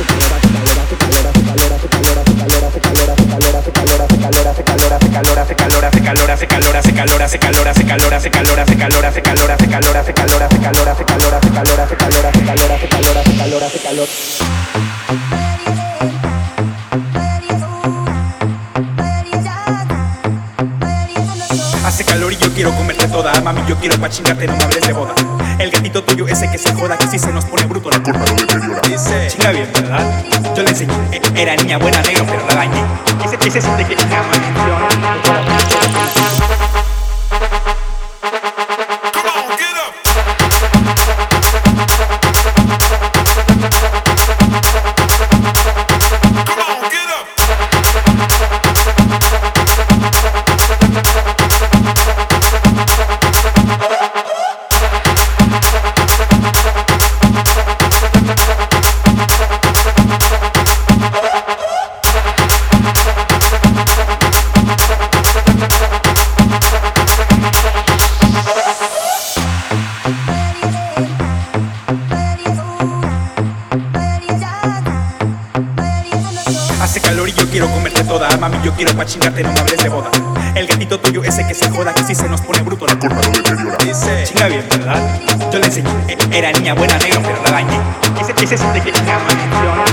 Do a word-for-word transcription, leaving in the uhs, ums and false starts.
Hace calor y yo quiero comerte toda. Mami, yo quiero pa' chingarte, no me hables de boda. El gatito tuyo ese que se joda, que si se nos pone bruto la culpa lo deteriora. Dice, chinga bien, ¿verdad? Yo le enseñé, era niña buena negro, pero la dañé. Ese que se siente que chinga maldición. Hace calor y yo quiero comerte toda. Mami, yo quiero pa' chingarte, no me hables de boda. El gatito tuyo ese que se joda, que si se nos pone bruto la culpa lo deteriora. Dice, chinga bien, ¿verdad? Yo le enseñé, era niña buena negro, pero la dañé. Ese que se siente que chinga maldición.